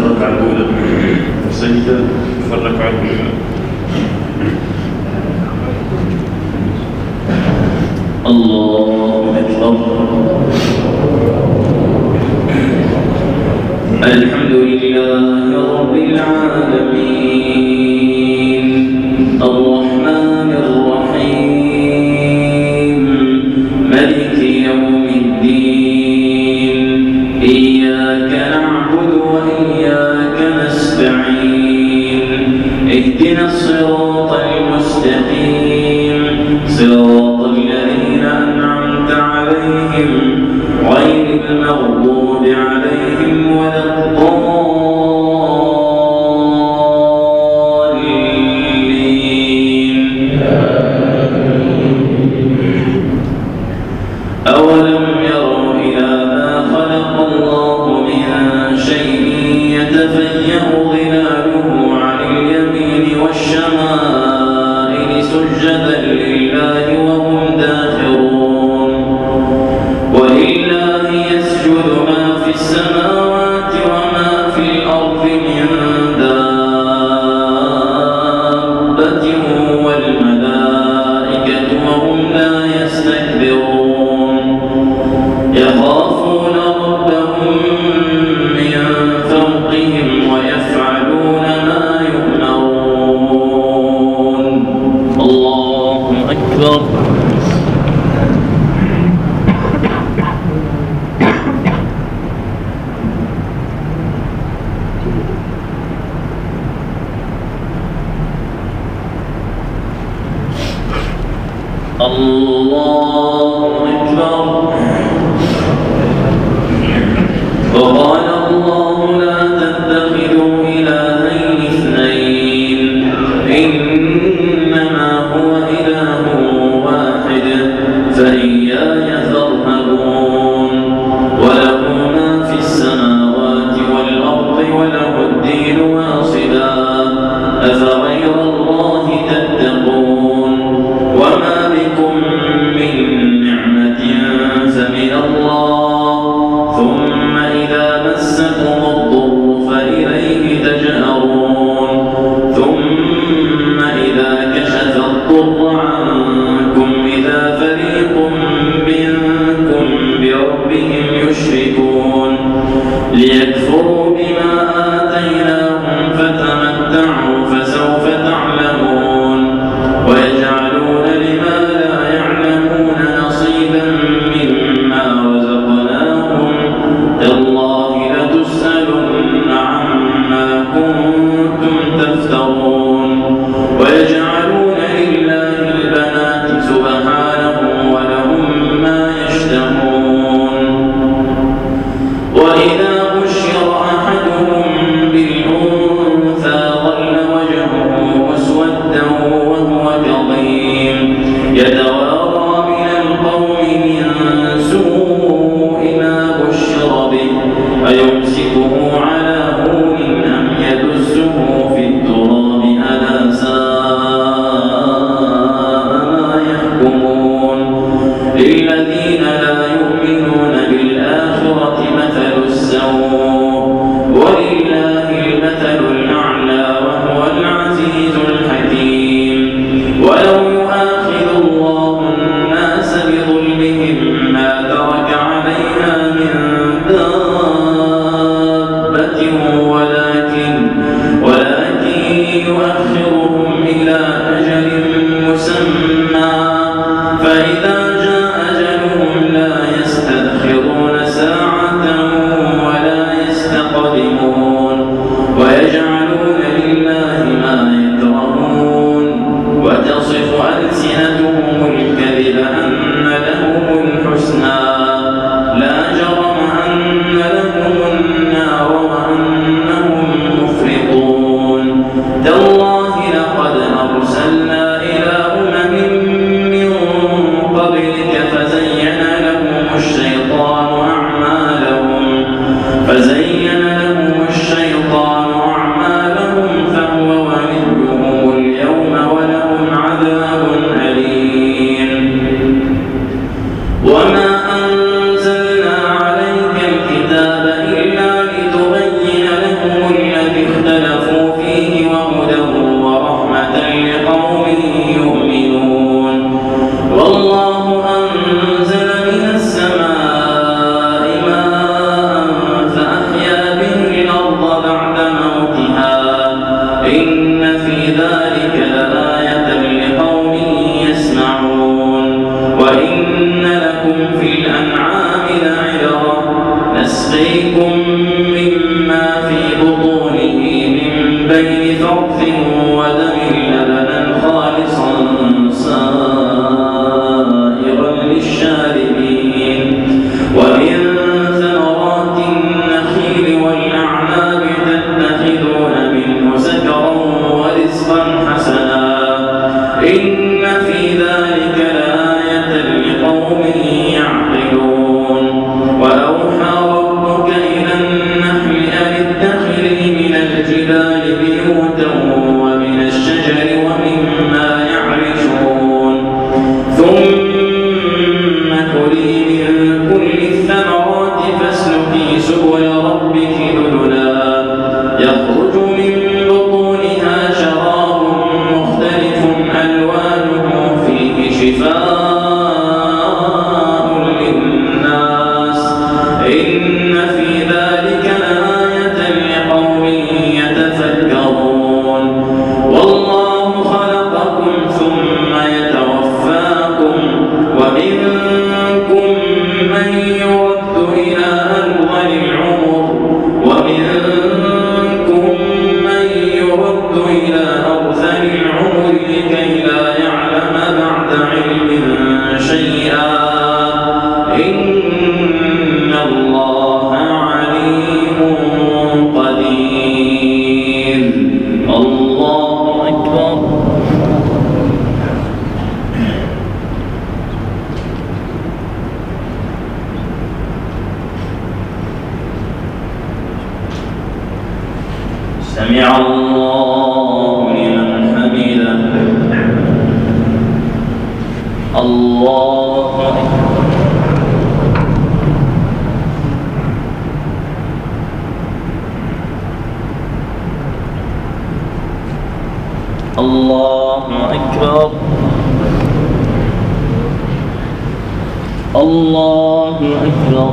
الركعة الأولى والسجدة في الركعة الأولى. الله أكبر. الحمد لله رب العالمين الرحمن الرحيم مالك يوم الدين إياك نعبد وإياك نستعين اهدنا الصراط المستقيم صراط الذين أنعمت عليهم غير المغضوب عليهم ولا الضالين. أولم يروا إلى ما خلق الله من شيء يتفيأ ظلاله عن اليمين والشمائل سجدا لله وهم داخرون. ولله يسجد ما في السماوات وما في الأرض من دابة والملائكة وهم لا يستكبرون يخافون ربهم من فوقهم ويفعلون ما يؤمرون. الله أكبر. الله أكبر. وقال الله لا تتخذوا إلهين اثنين إنما هو إله واحد فإياي فارهبون. وله ما في السماوات والأرض وله الدين واصبا أفغير الله تتقون. وما بكم من نعمة فمن الله ثم إذا مسكم الضر فإليه تجأرون. ثم إذا كشف الضر عنكم إذا فريق منكم بربهم يشركون ليكفروا بما آتيناهم فتمتعوا فسوف تعلمون. ويجعلون لما لا يعلمون نصيبا مما رزقناهم تالله لتسألن عما كنتم تفترون. ويجعلون لله البنات سبحانه ولهم ما يشتهون. وإذا بشر أحدهم بالأنثى ظل وجهه مسودا وهو كظيم يتوارى من القوم من سوء ما بشر به أيمسكه على هون أم يدسه في التراب ألا ساء ما يحكمون. للذين لا يؤمنون بالآخرة مثل السوء ولله المثل الأعلى وهو العزيز الحكيم. ولو يؤاخذ الله الناس بظلمهم ما ترك عليها من دابة ولكن يؤخرهم إلى أجل مسمى فإذا جاء أجلهم لا يستأخرون ساعة ولا يستقدمون. ويجعلون لله ما يكرهون وتصف ألسنتهم الكذب أن لهم الحسنى لا جرم أن لهم النار وأنهم بين فرث ودم لبنا خالصا سائغا للشاربين ومن ثمرات النخيل والأعناب تتخذون منه سكرا ورزقا حسنا إن في ذلك لآية لقوم يعقلون وأوحى ربك إلى النحل أن اتخذي من الجبال بيوتا ومن الشجر ومما يعرشون ثم كلي من كل الثمرات فاسلكي سبل ربك ذللا يخرج من بطونها شراب مختلف ألوانه فيه شفاء للناس إن في ذلك لآية لقوم يتفكرون والله خلقكم ثم يتوفاكم ومنكم من يرد إلى أرذل العمر لكي لا يعلم بعد علم شيئا إن الله عليم قدير الله أكبر سمع الله لمن حمده الله أكبر الله أكبر الله أكبر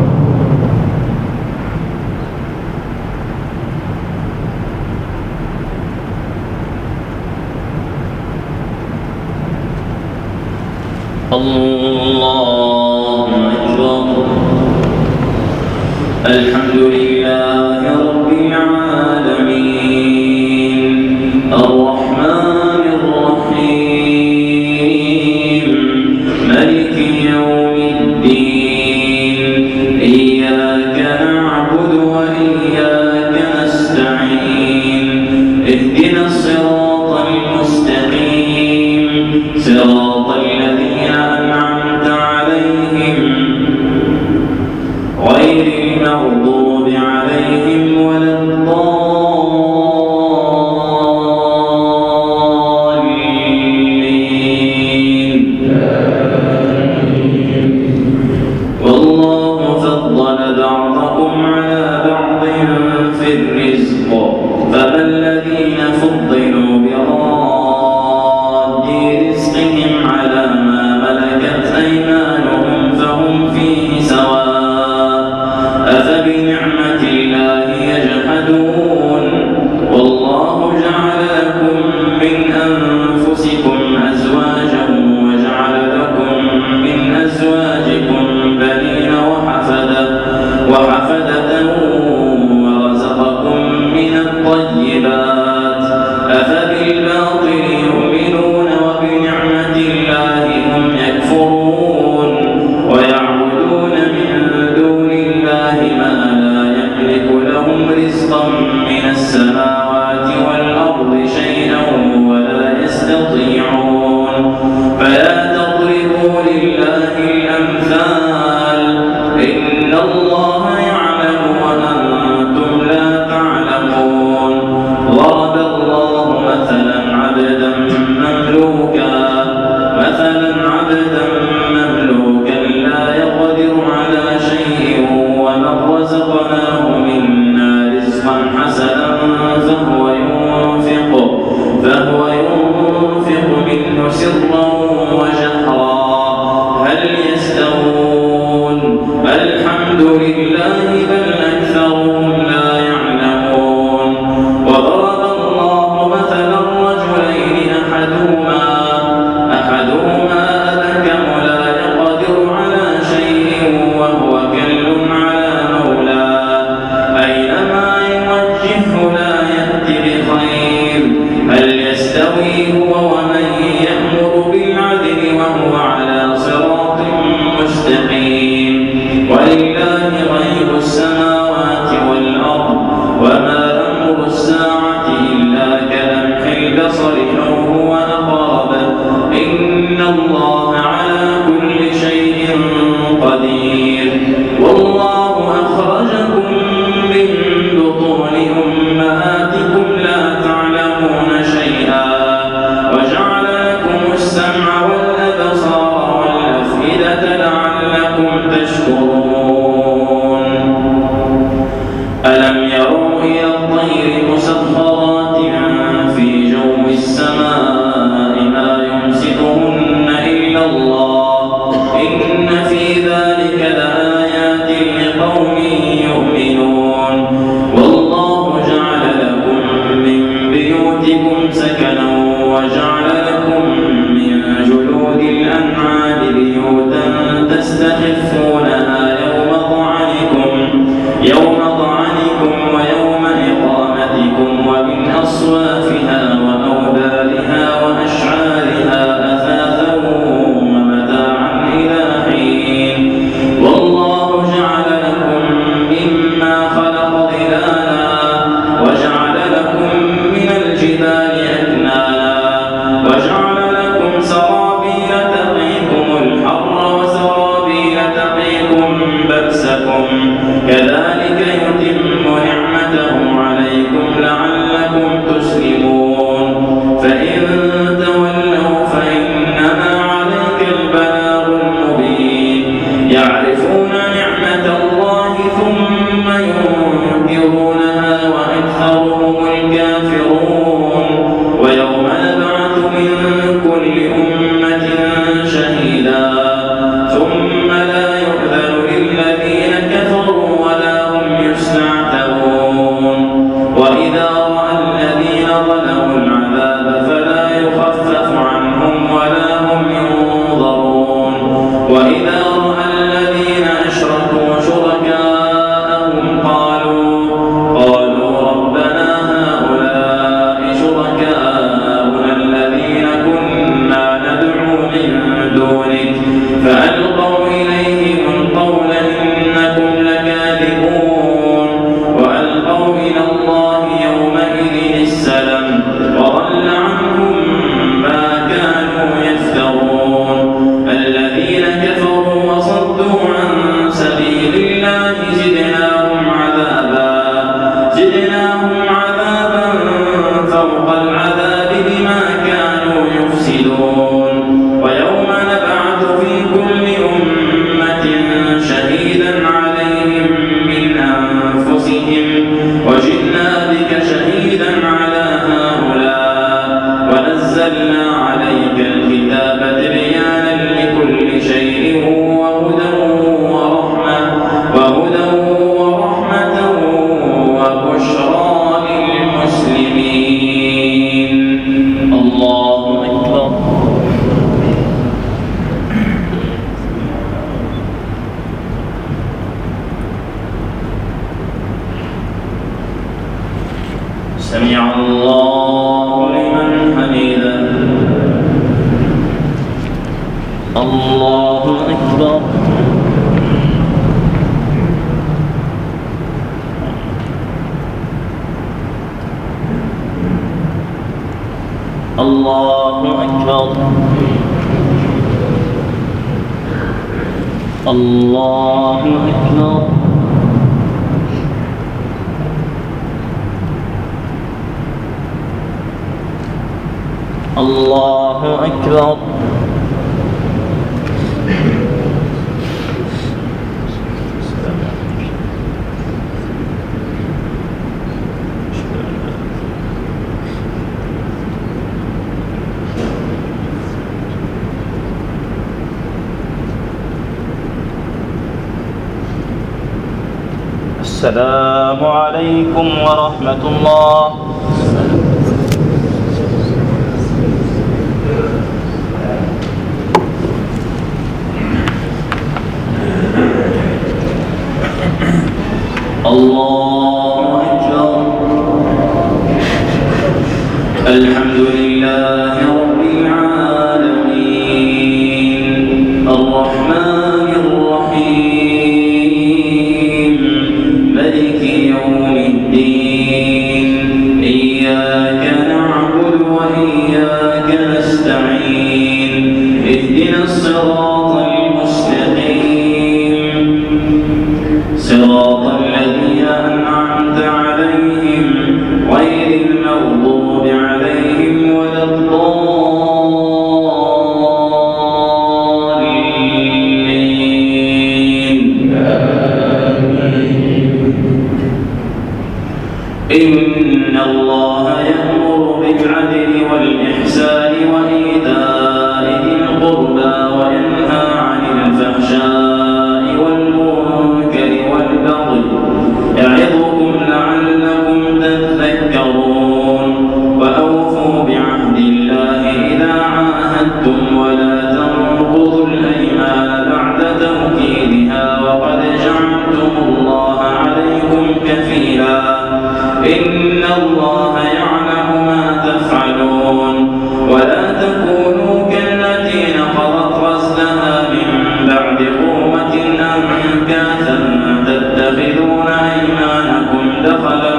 الله أكبر الحمد لله رب العالمين الرحمن الرحيم مالك يوم الدين إياك نعبد وإياك نستعين اهدنا الصراط المستقيم صراط الذين أنعمت عليهم غير المغضوب عليهم ولا الضالين والله فضل بعضكم على بعض في الرزق فما الذين فضلوا براد رزقهم على ما ملكت أيمانهم فهم فيه سواء أفبنعمة الله يجحدون والله جعل لكم من أنفسكم أزواجا وجعل لكم من أزواجكم بنين وحفدة ورزقكم من الطيبات أفبالباطل يؤمنون وبنعمة الله هم يكفرون ويعبدون من دون الله ما لا يملك لهم رزقا من السماوات والأرض شيئا ولا يستطيعون فلا تضربوا لله الأمثال إن الله يعلم وأنتم لا تعلمون ضرب الله مثلا عبدا مملوكا لا يقدر على شيء ومن رزقناه منا رزقا حسنا فهو ينفق منه سرا وجهرا هل يستوون الحمد لله بل أكثرهم لا يعلمون وضرب الله مثلا رجلين أحدهما أبكم لا يقدر على شيء وهو كل على مولاه صرحا هو أقرب إن الله على كل شيء قدير والله أخرجكم من بطون أمهاتكم لا تعلمون شيئا وجعل لكم السمع والأبصار والأفئدة لعلكم تشكرون ألم يروا إلى الطير مسخرات في جو السماء ما يمسكهن إلا الله إن في ذلك لآيات لقوم يؤمنون والله جعل لكم من بيوتكم سكنا وجعل لكم من جلود الأنعام بيوتا تستخفونها يوم ضعنكم ويوم إقامتكم ومن أصوافها وأوبارها وأشعارها أثاثا ومتاعا إلى حين والله جعل لكم مما خلق ظلالا وجعل لكم من الجبال أكنانا وجعل لكم سرابيل تقيكم الحر وسرابيل تقيكم بأسكم كذلك يتم نعمته عليكم لعلكم تسلمون فإن تولوا فإنما عليك البلاغ المبين يعرفون نعمة الله ثم ينكرونها وأكثرهم الكافرون ويوم نبعث من كل أمة شهيدا ثم لا يؤذن للذين كفروا ولا هم يستعتبون وإذا رأى الذين ظلموا العذاب فلا يخفف عنهم ولا هم ينظرون وإذا رأى الذين أشركوا شركاءهم قالوا ربنا هؤلاء شركاؤنا الذين كنا ندعو من دونك فألقوا إليهم القول إنكم لكاذبون وألقوا إلى الله يومئذ السلام وضل عنهم ما كانوا يفترون الذين كفروا وصدوا عن سبيل الله زدناهم عذابا فوق العذاب بما كانوا يفسدون ويوم نبعث في كل أمة شهيدا عليهم من أنفسهم وجئنا بك شهيدا على هؤلاء ونزلنا عليك الكتاب تبيانا لكل شيء وهدى ورحمة وبشرى للمسلمين الله أكبر سمع الله لمن حمده الله أكبر الله أكبر الله أكبر الله أكبر السلام عليكم ورحمة الله. الله أكبر. الحمد لله رب العالمين الرحمن الرحيم مالك يوم الدين إياك نعبد وإياك إن الله يأمر بالعدل والإحسان وإيتاء ذي القربى وينهى عن الفحشاء والمنكر والبغي يعظكم لعلكم تذكرون وأوفوا بعهد الله إذا عاهدتم ولا تنقضوا الأيمان بعد توكيدها وقد جعلتم الله عليكم كفيلا إن الله يعلم ما تفعلون ولا تكونوا كالتي نقضت غزلها من بعد قوة أنكاثا تتخذون أيمانكم دخلا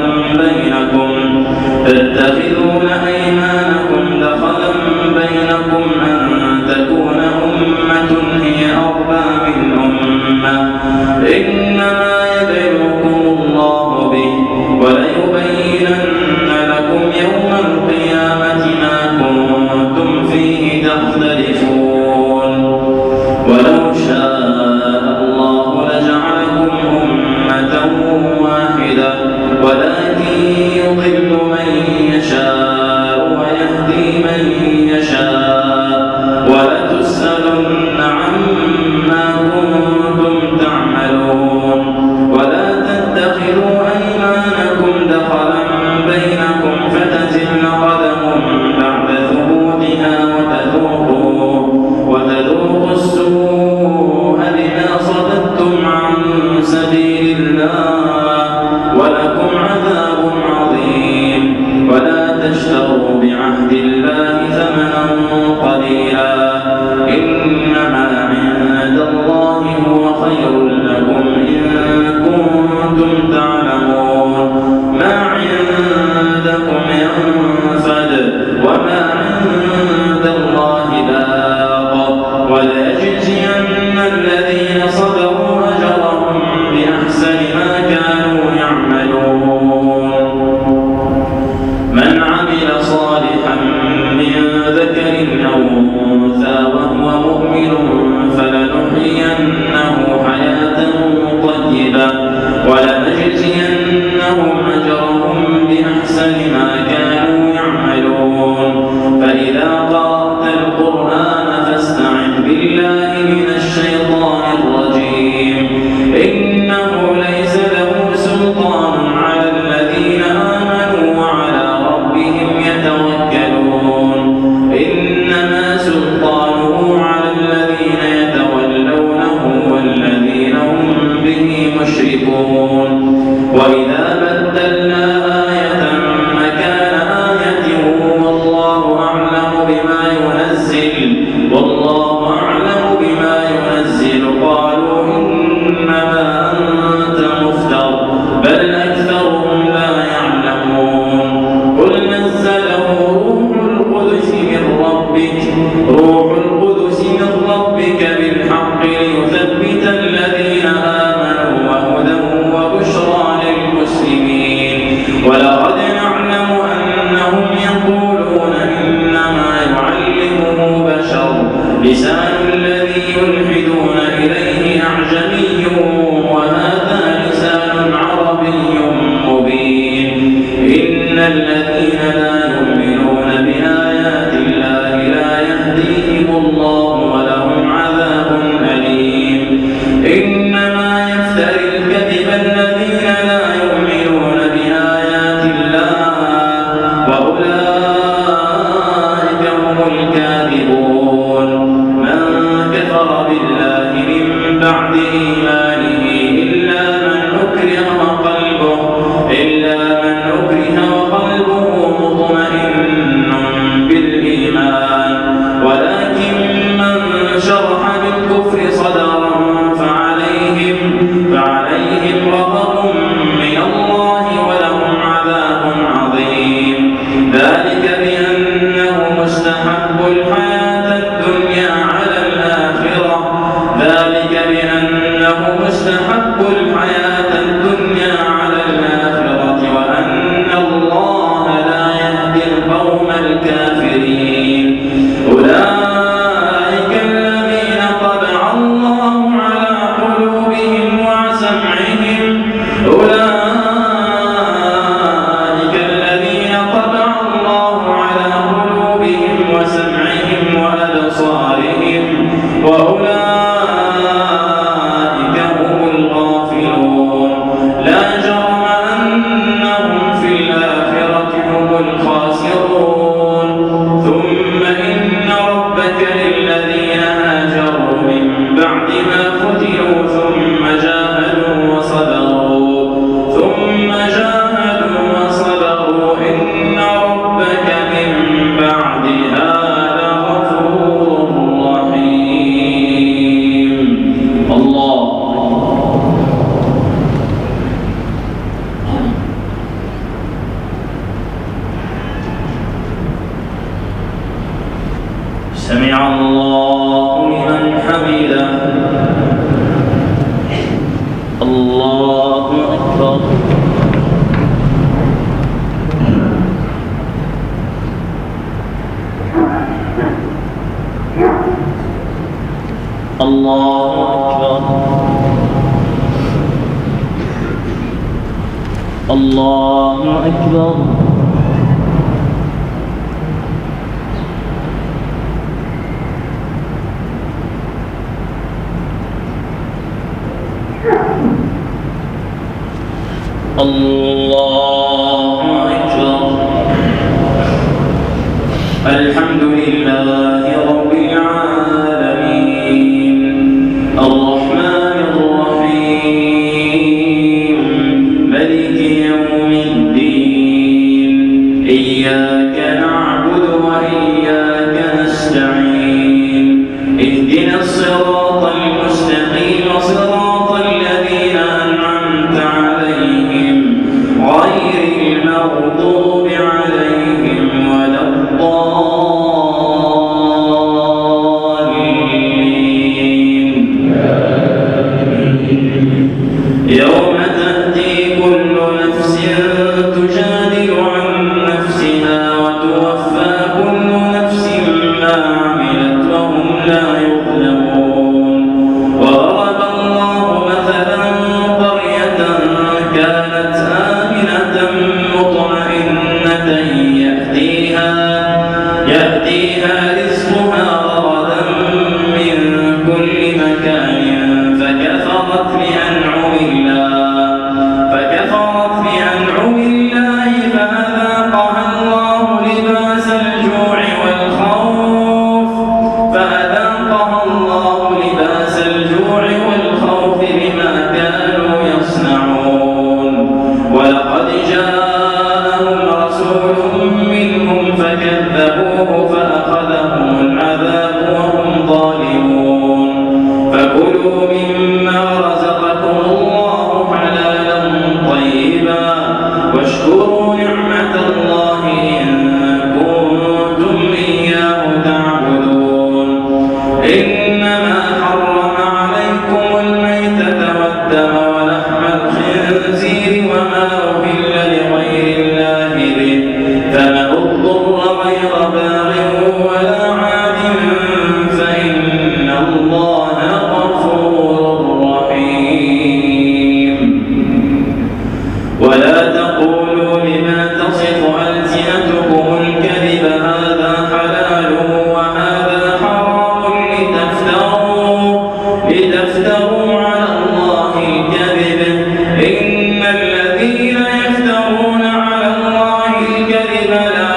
بينكم أن تكون أمة هي أربى من أمة إنما يبلوكم الله به وليبينن لكم يوم القيامة ما كنتم فيه تختلفون ولو شاء الله لجعلكم أمة واحدة ولكن يضل من يشاء ويهدي من يشاء ولتسألن عما كنتم تعملون ولا تتخذوا أيمانكم دخلا بينكم فتزل قدم بعد ثبوتها وتذوقوا السوء بما صددتم عن سبيل الله ولكم عذاب عظيم ولا تشتروا بعهد الله ثمنا قليلا إنما عند الله هو خير لكم إن كنتم تعلمون ما عندكم ينفد وما عند الله باق وليجزين الذين صبروا أجرهم بأحسن ما كانوا يعملون من عمل صالحا من ذكر أو أنثى وهو مؤمن فلنحيينه حياة طيبة ولنجزينهم أجرهم بأحسن ما كانوا يعملون فإذا قرأت القرآن فاستعذ بالله من الشيطان الرجيم إنه ليس له سلطان على الذين آمنوا وعلى ربهم يتوكلون إنما سلطانه على الذين يتولونه والذين هم به مشركون وإذا بدلنا آية مكان آية والله أعلم بما ينزل قالوا إنما أنت مفتر بل أكثرهم لا يعلمون قل نزله روح القدس من ربك بالحق ليثبت الذين آمنوا وهدى وبشرى للمسلمين ولقد نعلم أنهم يقولون إنما يعلمه بشر لسان الذي يلحدون إليه أعجمي وهذا لسان عربي مبين إن الذين لا يؤمنون بآيات الله لا يهديهم الله ولهم عذاب أليم إنما يفتري الكذب الذين لا يؤمنون بآيات الله وأولئك هم الكاذبون من كفر بالله من بعد إيمانه إلا من أكره وقلبه مطمئن بالإيمان ولكن من شرح بالكفر صدرا فعليهم غضب من الله ولهم عذاب عظيم ذلك بأنهم استحبوا الحياة الدنيا على الآخرة وأن الله لا يهدي القوم الكافرين أولئك الذين طبع الله على قلوبهم وسمعهم أولئك سمع الله لمن حمده. الله أكبر. الله أكبر. الله أكبر. الله أكبر. الحمد لله رب العالمين الرحمن الرحيم ملك يوم الدين إياك نعبد وإياك نستعين اهدنا الصراط المستقيم صراط الذين أنعمت عليهم غير المغضوب عليهم ولا الضالين. يوم تأتي كل نفس تجادل عن نفسها وتوفى كل نفس ما عملت وهم لا يظلمون. وضرب الله مثلا قرية كانت آمنة مطمئنة يأتيها رزقها رغدا من كل مكان فكفرت بأنعم الله فأذاقها الله لباس الجوع والخوف بما كانوا يصنعون. ولقد جاءهم رسول منهم فكذبوه فأخذهم العذاب وهم ظالمون. فكلوا مما رزقكم الله حلالا طيبا واشكروا نعمة الله إن كنتم إياه تعبدون. إنما حرم عليكم الميتة والدم ولحم الخنزير وما أهل لغير الله به فمن اضطر غير باغ ولا عاد فإن الله غفور رحيم. ولا تقولوا لما تصف ألسنتكم الكذب هذا حلال وهذا حرام لتفتروا على الله الكذب. إن الذين يفترون على الله الكذب لا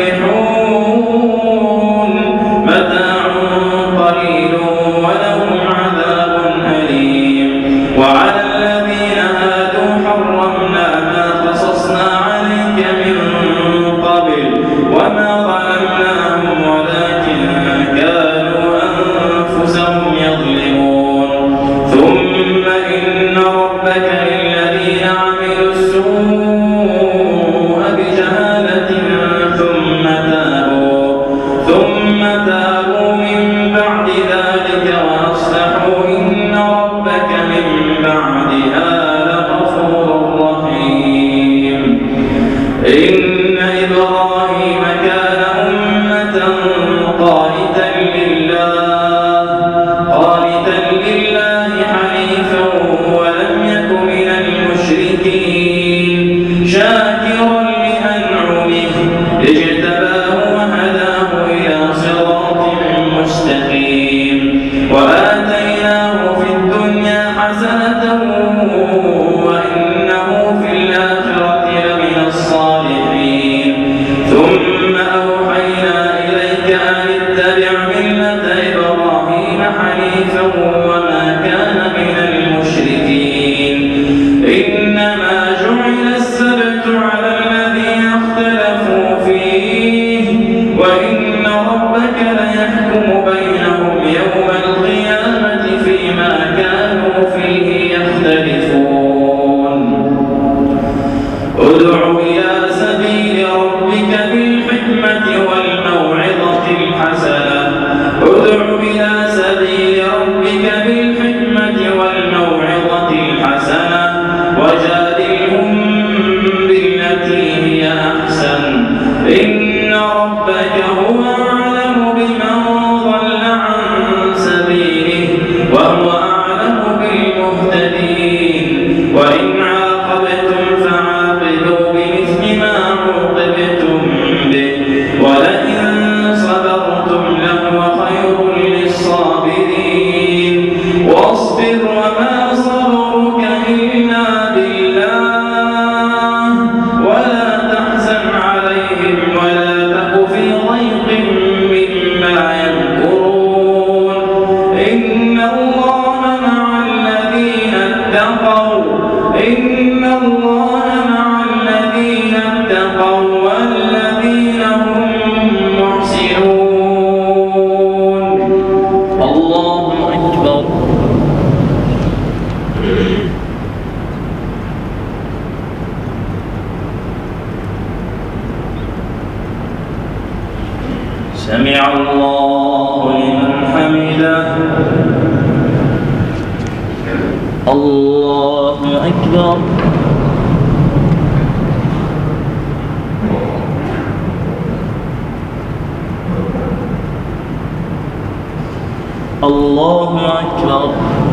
يفلحون. متاع قليل ولهم عذاب أليم. وعلى الذين هادوا حرمنا ما قصصنا عليك من قبل وما ظلمناهم ولكن كانوا أنفسهم يظلمون. ثم إن ربك للذين عملوا السوء بجهالة ثم تابوا من بعد ذلك وأصلحوا إن ربك من بعدها لغفور رحيم. إن إبراهيم كان أمة قانتا لله حنيفا ولم يك من المشركين شاكرا لأنعمه اجتباه وهداه إلى صراط مستقيم. وآتيناه في الدنيا حسنة وإنه في الآخرة لمن الصالحين. إن ربك هو أعلم بمن ضل عن سبيله وهو أعلم بالمهتدين وإن عاقبتم فعاقبوا بمثل ما عوقبتم به ولئن صبرتم لهو خير للصابرين واصبر وما صبرك إلا بالله ولا تحزن عليهم ولا تك في ضيق مما يمكرون إن الله مع الذين اتقوا والذين هم محسنون الله أكبر سمع الله لمن حمده الله أكبر الله أكبر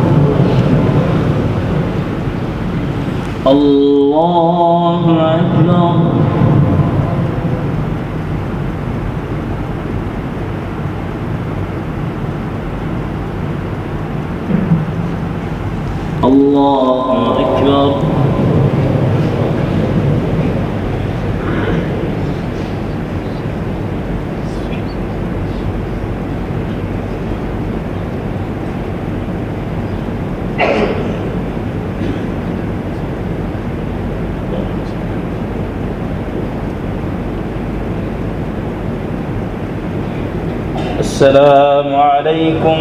الله أكبر الله أكبر السلام عليكم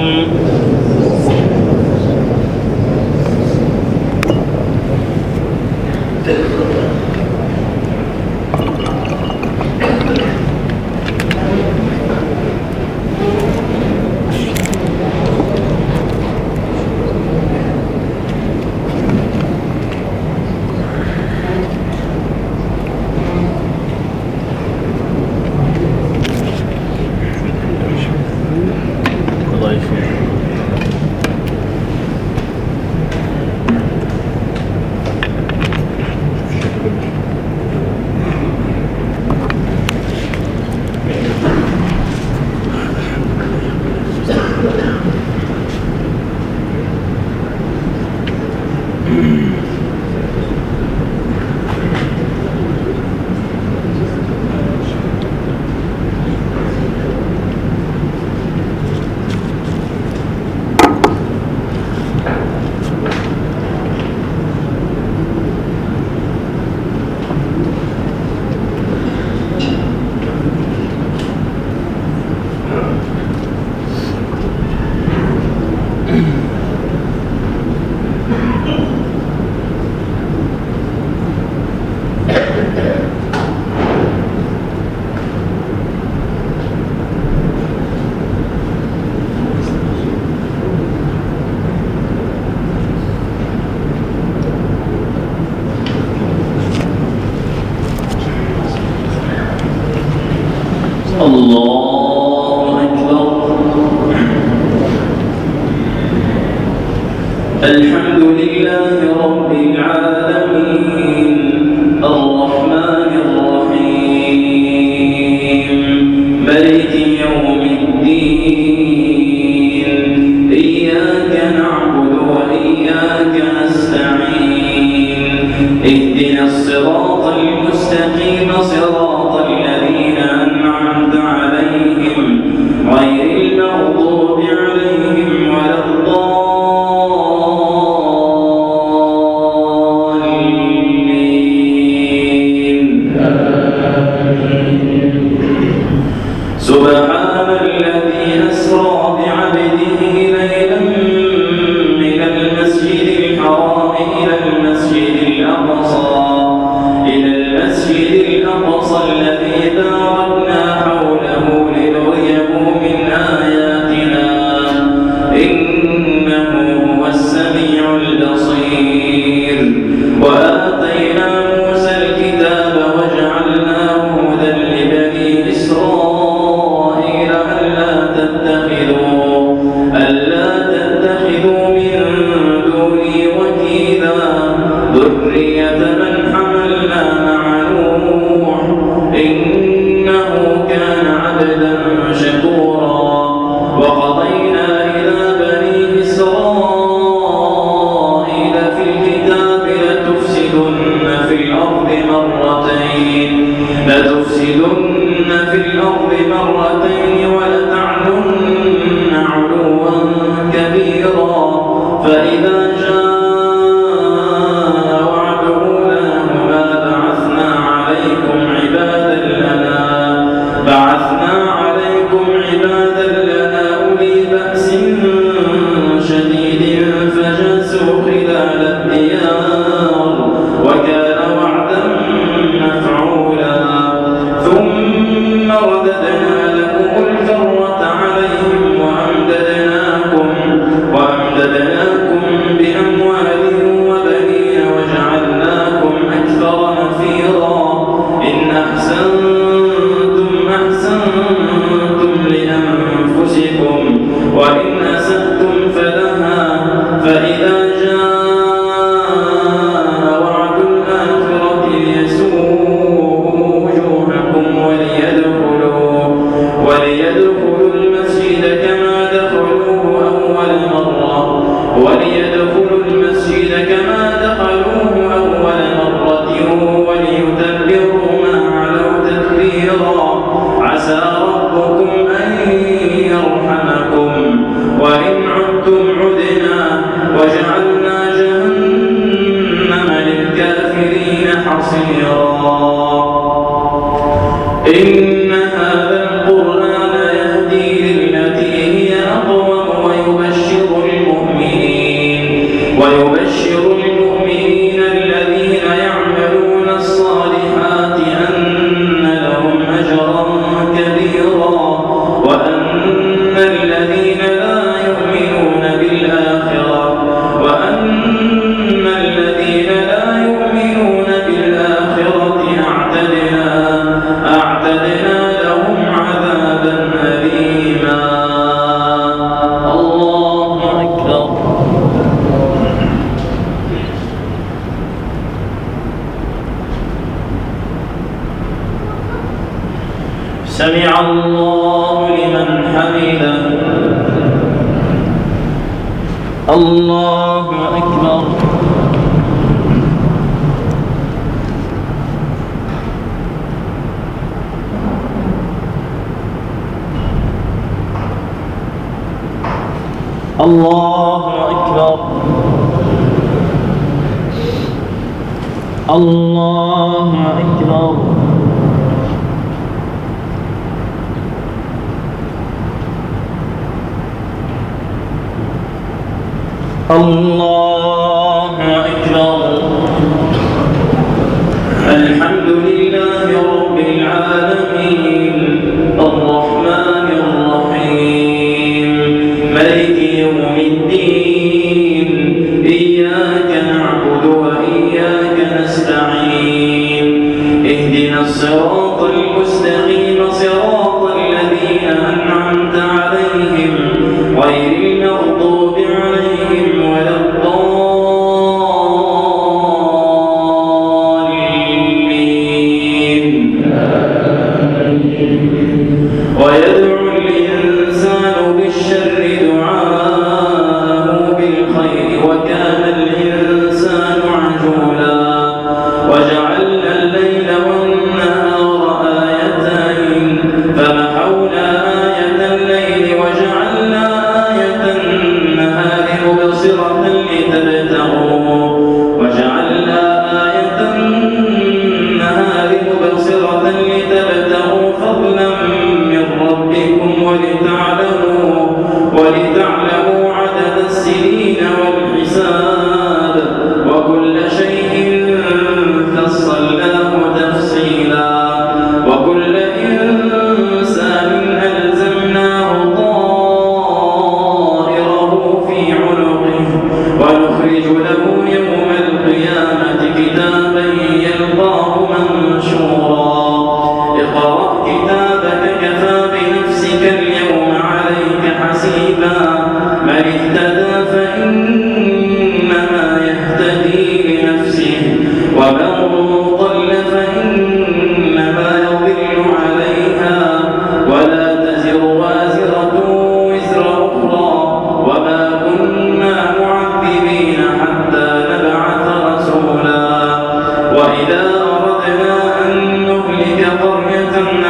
الله أكبر الحمد لله رب العالمين الرحمن الرحيم مالك يوم الدين إياك نعبد وإياك نستعين اهدنا الصراط المستقيم صراط الذين أنعمت عليهم غير المغضوب عليهم ولا الضالين سبحان الذي أسرى بعبده ليلا من المسجد الحرام إلى المسجد الأقصى الذي باركنا حوله لنريه من آياتنا إنه هو السميع البصير وآتينا موسى الكتاب وجعلناه هدى لبني لتفسدن في الأرض مرتين ولتعلن علوا كبيرا فإذا جاء وعد أولاهما بعثنا عليكم عبادا لنا أولي بأس شديد فجاسوا خلال الديار وكان وعدا مفعولا ثم رددنا لكم الكرة عليهم وأمددناكم بأموال وبنين وجعلناكم أكثر نفيرا إن أحسنتم لأنفسكم وإن أسأتم فلها فإذا جاء وعد الآخرة ليسوءوا وجوهكم وليدخلوا المسجد كما دخلوه أول مرة وليتبروا ما علوا تتبيرا عسى ربكم أن يرحمكم وإن عدتم عدنا وجعلنا جهنم للكافرين حصيرا إن هذا القرآن يهدي للتي هي أقوم ويبشر المؤمنين الذين يعملون الصالحات أن لهم أجرا كبيرا وأن الذين لا يؤمنون بالآخرة أعتدنا لهم عذابا أليما الله أكبر سمع الله لمن حمده الله أكبر الله أكبر الله أكبر الله أكبر الحمد لله رب العالمين الرحمن الرحيم مالك يوم الدين إياك نعبد وإياك نستعين اهدنا الصراط المستقيم صراط الذين أنعمت عليهم غير المغضوب عليهم ولا الضالين ويدعو الإنسان بالشر دعاءه بالخير وكان الإنسان عجولا وجعلنا الليل والنهار آيتين فمحونا آية الليل وجعلنا آية النهار مبصرة لتبتغوا فضلا من ربكم ولتعلموا عدد السنين والحساب وكل شيء فصلناه تفصيلا وكل إنسان ألزمناه طائره في عنقه ونخرج له يوم القيامة كتابا يلقاه منشورا اقرأ كتابك كفى بنفسك اليوم عليك حسيبا من اهتدى فإنما يهتدي لنفسه ومن ضل فإنما يضل عليها ولا تزر وازرة وزر أخرى وما كنا معذبين حتى نبعث رسولا وإذا أردنا أن نهلك قرية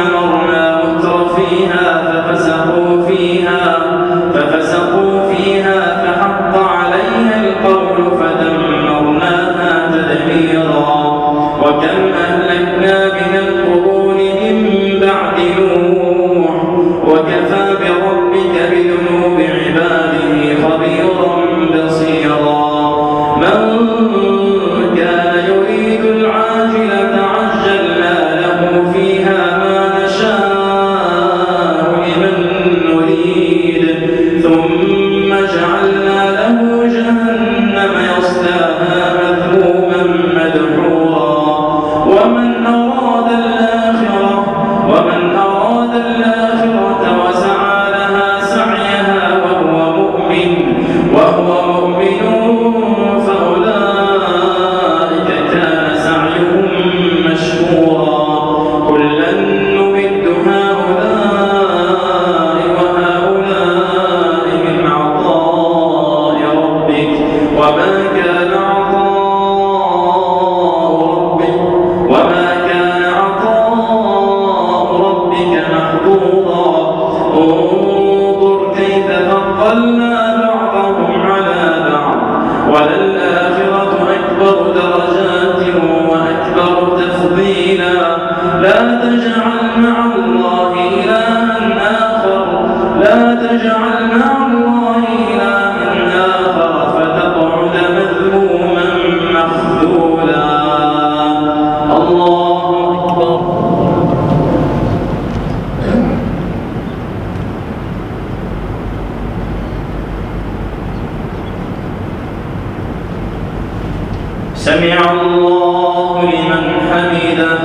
سمع الله لمن حمده.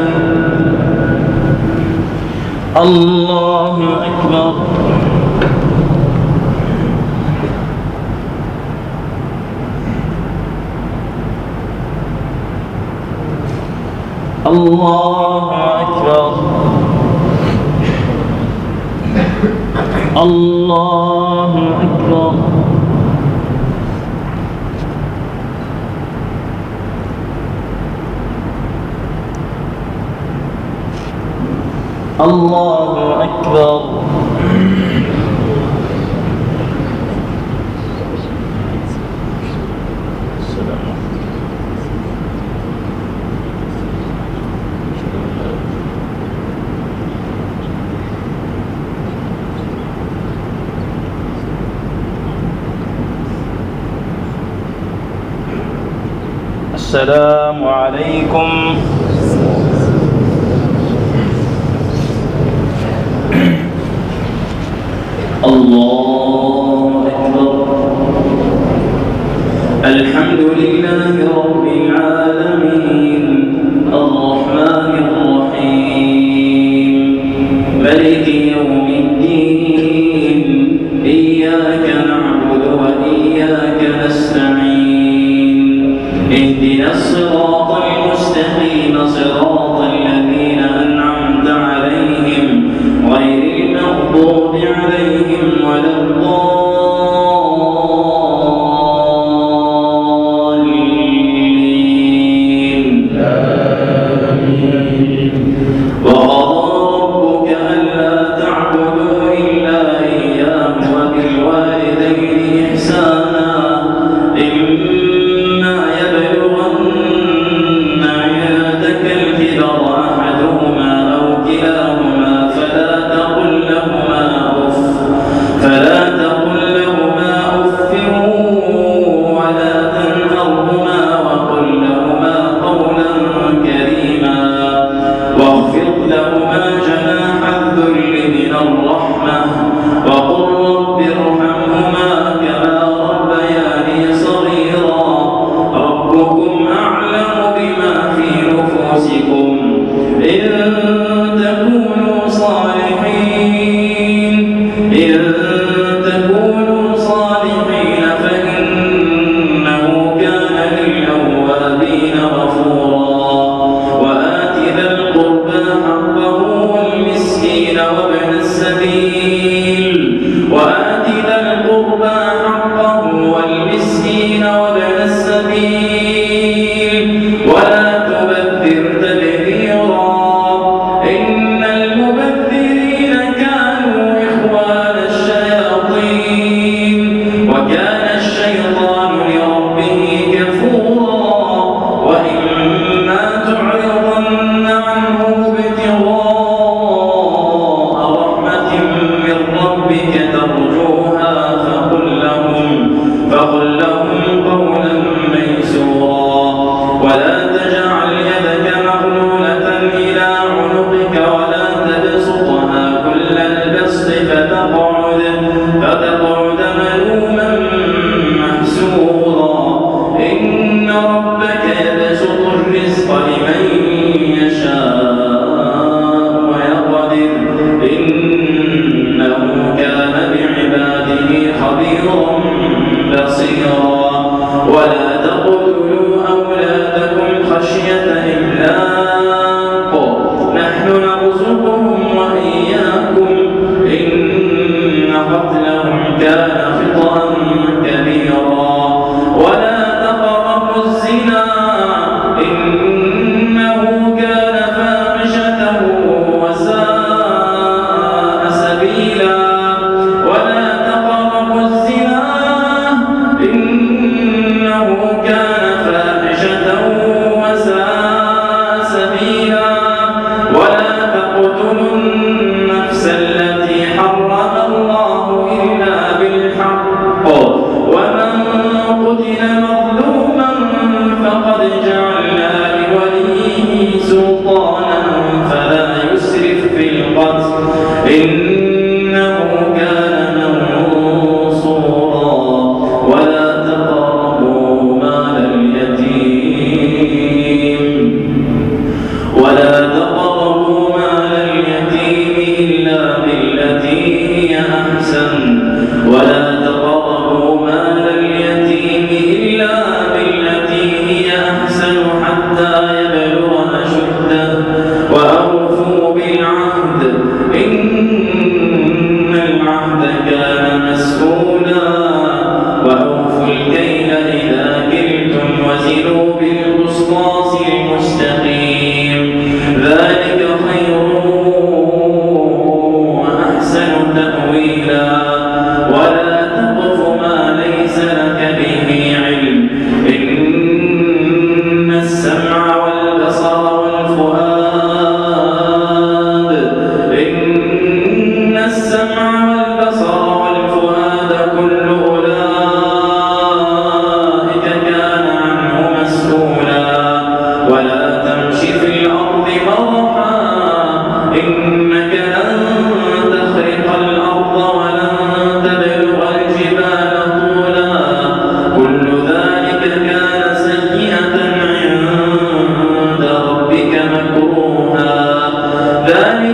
الله أكبر. الله أكبر. الله أكبر. الله أكبر. السلام عليكم. الله أكبر. الحمد لله رب العالمين الرحمن الرحيم مالك يوم الدين إياك نعبد وإياك نستعين اهدنا الصراط المستقيم صراط الذين أنعمت عليهم غير المغضوب عليهم ولا الضالين. وقضى ربك ألا تعبدوا إلا إياه وبالوالدين إحسانا إما يبلغن عندك الكبر أحدهما أو كلاهما فلا تقل لهما أف ولا تنهرهما وقل لهما قولا كريما واخفض لهما جناح الذل من الرحمة وقل رب ارحمهما كما ربياني صغيرا ربكم أعلم بما في نفوسكم إن تكونوا صالحين فإنه كان للأوابين غفورا وآت ذا القربى حقه والمسكين وابن السبيل ولا تبذر تبذيرا إن المبذرين كانوا إخوان الشياطين وكان الشيطان لربه كفورا وإما تعرضن عنهم ابتغاء رحمة من ربك ترجوها فقل لهم قولا ميسورا ولا تجعل يدك مغلولة إلى عنقك ولا تبسطها كل البسط فتقعد ملوما محسورا إن ربك يبسط الرزق لمن يشاء ويقدر إنه كان بعباده خبيرا بصيرا ولا تقتلوا أولادكم خشية إملاق نحن نرزقهم وإياكم إن قتلهم كان خطأ كبيرا ولا تقربوا الزنا إنه كان فاحشة وساء سبيلا ولا تقربوا الزنا إنه كان فاحشة وساء سبيلا ولا تقتلوا النفس التي حرم الله إلا بالحق ومن قتل مظلوما فقد جعلنا لوليه سلطانا فلا يسرف في القتل إنه كان منصورا ولا تقربوا مال اليتيم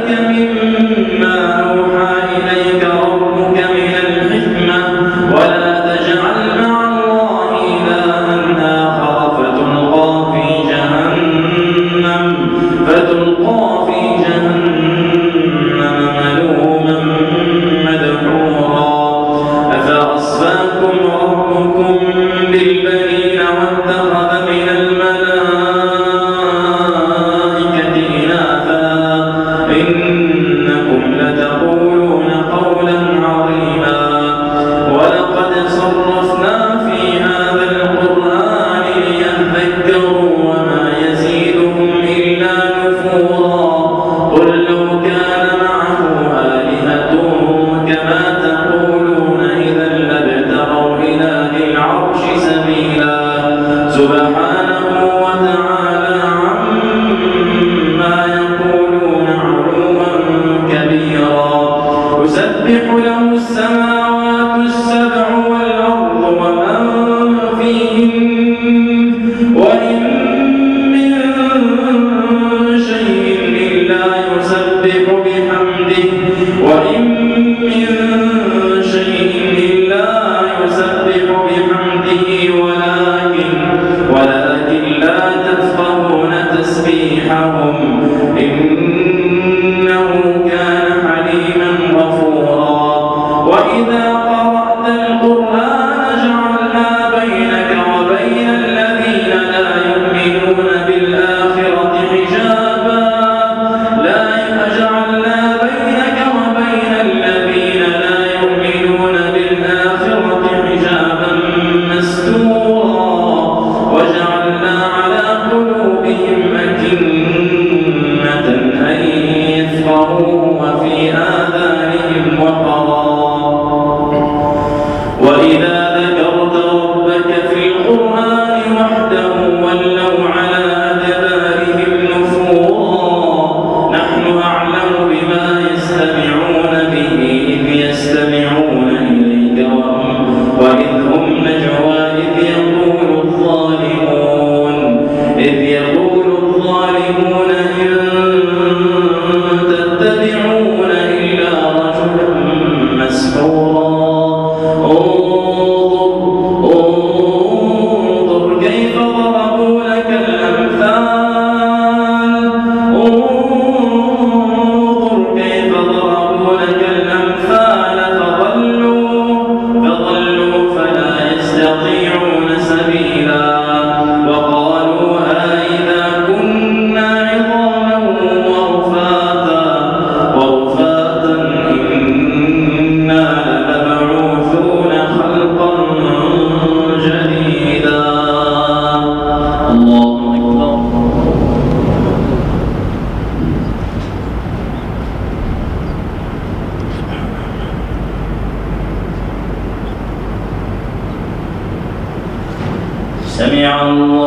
سمع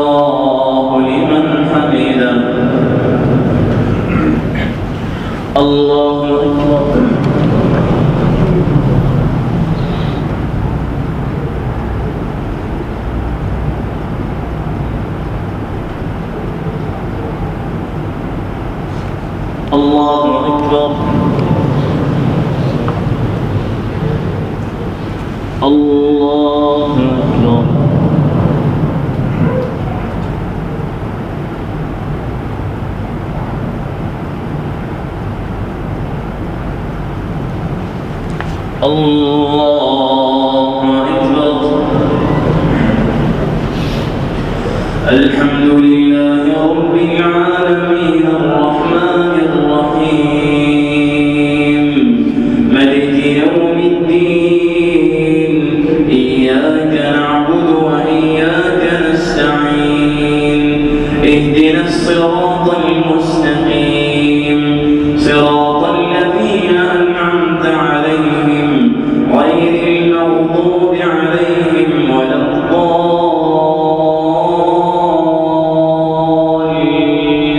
الله لمن حمده. الله أكبر. الله أكبر. الله أكبر. الله أكبر. الحمد لله رب العالمين الرحمن الرحيم مالك يوم الدين إياك نعبد وإياك نستعين اهدنا الصراط المستقيم صراط الذين أنعمت عليهم غير المغضوب عليهم ولا الضالين.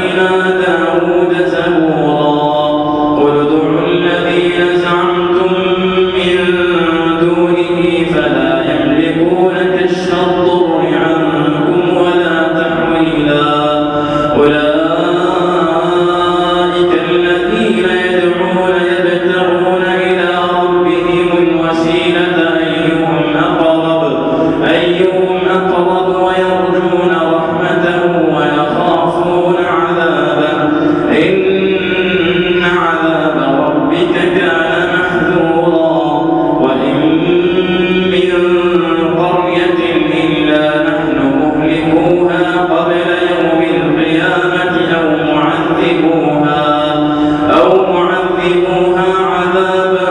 وآتينا داود زبورا قل ادعوا الذين زعمتم من دونه فلا يملكون كشف الضر عنكم ولا تحويلا أولئك الذين يدعون يبتغون إلى ربهم الوسيلة أيهم أقرب ويرجون رحمته ويخافون عذابه إن عذاب ربك كان محذورا وإن من قرية إلا نحن مهلكوها قبل يوم القيامة أو معذبوها عذابا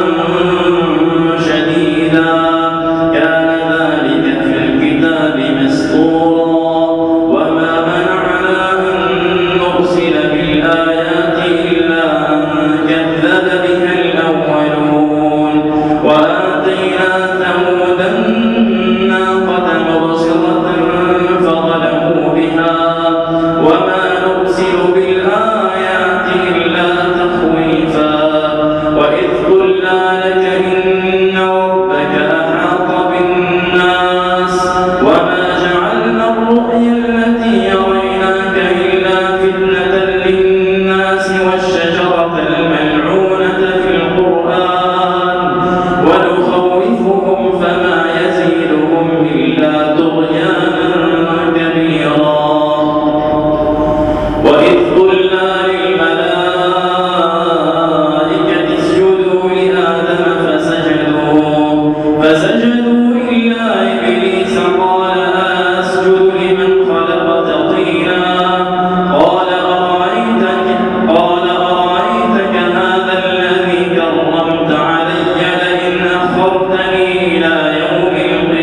شديدا كان ذلك في الكتاب مسطورا وما منعنا أن نرسل بالآيات إلا أن كذب بها الأولون وآتينا ثمود الناقة مبصرة فظلموا بها وما نرسل بالآيات إلا تخويفا وإذ قلنا لك إن ربك أحاط بالناس وما جعلنا الرؤيا التي يريناك إلا فتنة للناس والشجرة الملعونة في القرآن ونخوفهم فما يزيدهم إلا طغيانا كبيرا وإذ قلنا للملائكة اسجدوا لآدم فسجدوا إلا إبليس قال أسجد لمن خلقت طينا قال أرأيتك هذا الذي كرمت علي لئن أخرتني إلى يوم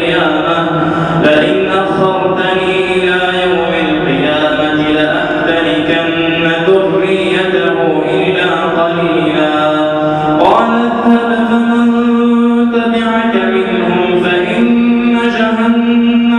القيامة لأحتركن ذريته إلا قليلا قال اذهب فمن تبعك منهم فإن جهنم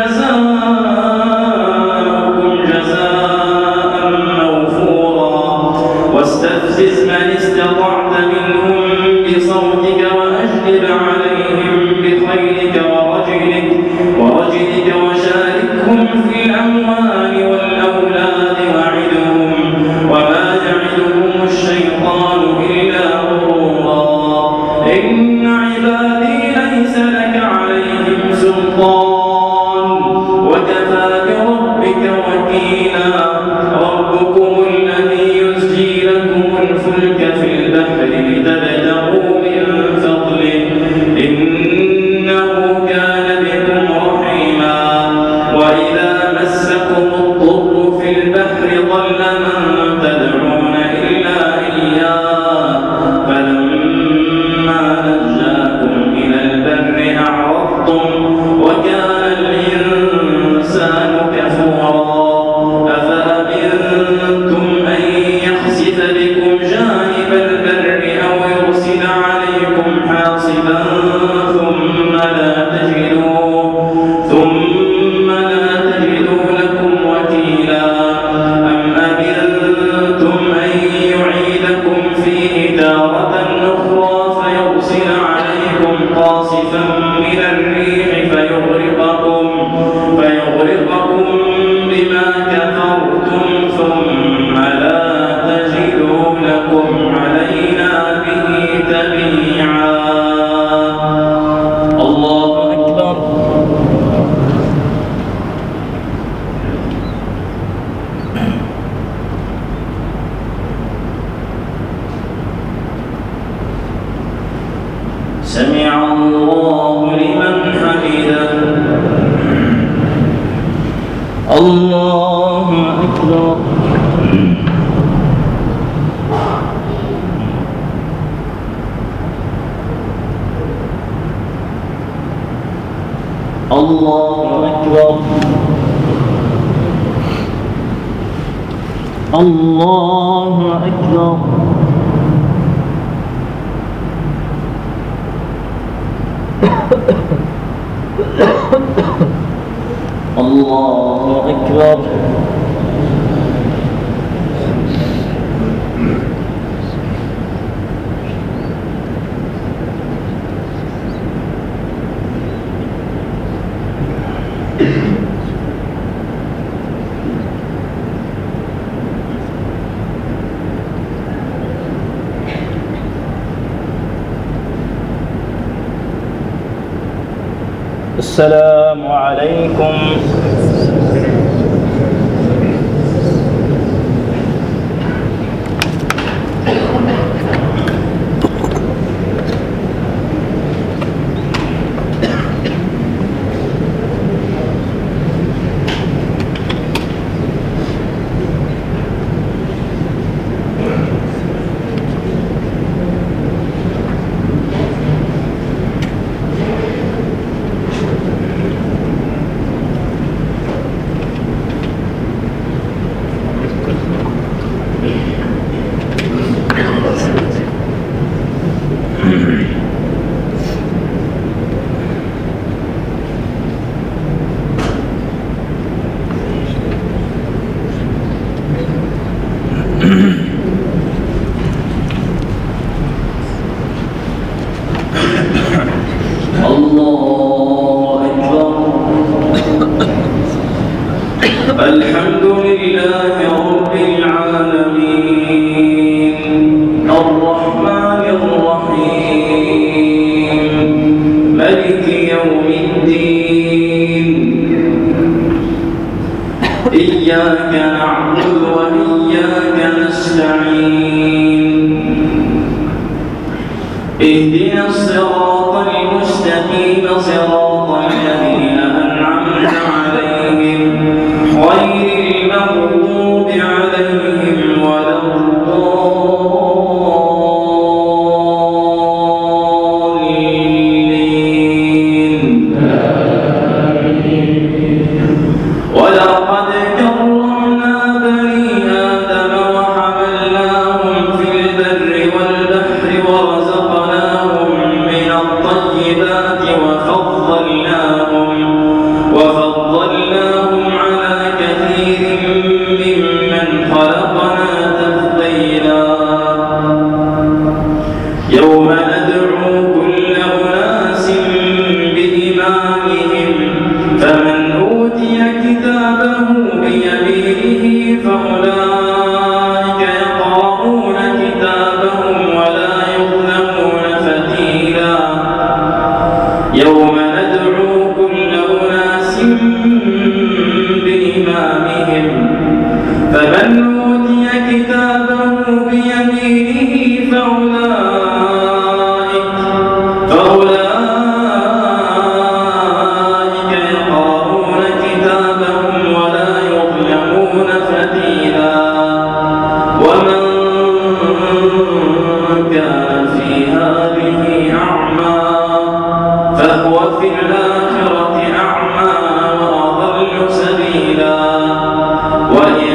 جزاؤكم جزاء موفورا واستفزز من استطعت منهم بصوتك وأجلب عليهم بخيلك ورجلك وشاركهم في الأموال والأولاد وعدهم وما يعدهم الشيطان إلا غرورا إن عبادي ليس لك عليهم سلطان وكفى بربك وكيلا ربكم الذي يزجي لكم الفلك في البحر لتبتغوا من فضله إنه كان بكم رحيما وإذا مسكم الضر في البحر ضل من تدعون إلا إياه فلما نجاكم إلى البر أعرضتم وكان الإنسان كفورا أفأمنتم أن يخسف بكم جانب البر أو يرسل عليكم حاصبا ثم لا تجدوا لكم وكيلا أم أمنتم أن يعيدكم فيه تارة أخرى فيرسل عليكم قاصفا من الريح فيغرقكم بما كفرتم ثم لا تجدوا لكم علينا به تبيعا الله أكبر سمع الله لمن حمده الله أكبر الله أكبر الله أكبر الله أكبر السلام عليكم. الحمد لله رب العالمين الرحمن الرحيم مالك يوم الدين إياك نعبد وإياك نستعين اهدنا الصراط المستقيم صراط الذين أنعمت عليهم غير المغضوب عليهم ولا الضالين. ولقد كرمنا بني آدم وحملناهم في البر والبحر ورزقناهم من الطيبات وفضلناهم على كثير ممن خلقنا تفضيلا. يوم ندعو كل أناس بإمامهم فمن أوتي كتابه بيمينه فأولئك يقرؤون كتابهم ولا يظلمون فتيلا. يوم ندعو كل أناس بإمامهم فمن أوتي كتابه بيمينه فأولئك يقرؤون كتابهم ولا يظلمون فتيلا. ومن كان في هذه أعمى فهو في الآخرة أعمى وأضل سبيلا. وإن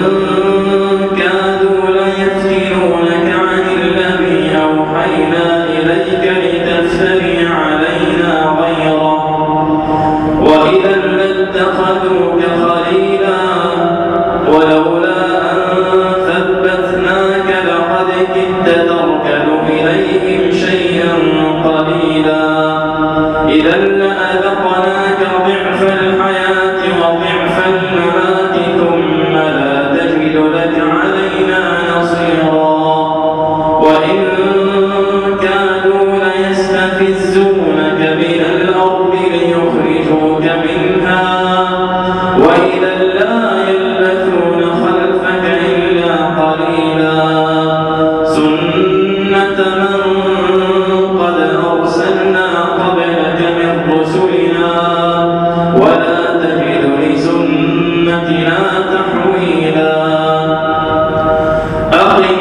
كادوا ليفتنونك عن الذي أوحينا إليك لتفتري علينا غيره وإذا لاتخذوك خليلا. ولولا أن ثبتناك لقد كدت تركن إليهم شيئا قليلا. إذا لأذقناك ضعف الحياة وضعف الممات ثم لا تجد لك علينا نصيرا. وإن كادوا ليستفزونك من الأرض ليخرجوك منها وإذا لا يلبثون خلفك إلا قليلا. سنة من قد أرسلنا قبلك من رسلنا ولا تجد لسنتنا تحويلا. أقم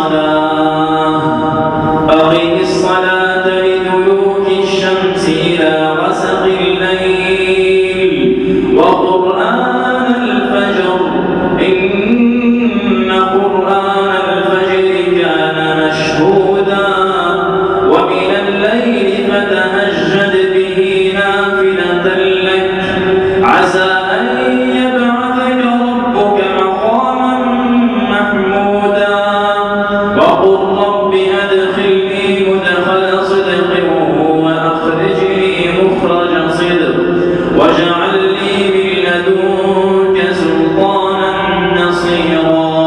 الصلاة لدلوك الشمس إلى غسق الليل وقرآن الفجر إن قرآن الفجر كان مشهودا. ومن الليل فتهجد به نافلة لك عسى أن يبعثك ربك مقاما محمودا. وقل رب أدخلني مدخل صدق وأخرجني مخرج صدق واجعل لي من لدنك سلطانا نصيرا.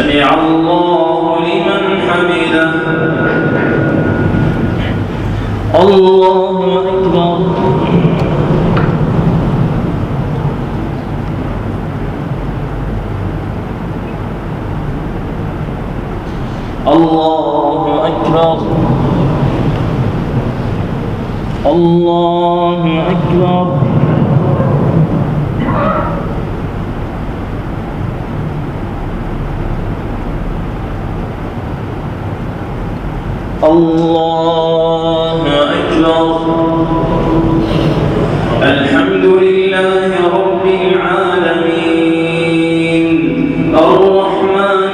سمع الله لمن حمده. الله أكبر. الله أكبر. الله أكبر. الله أكبر. الحمد لله رب العالمين الرحمن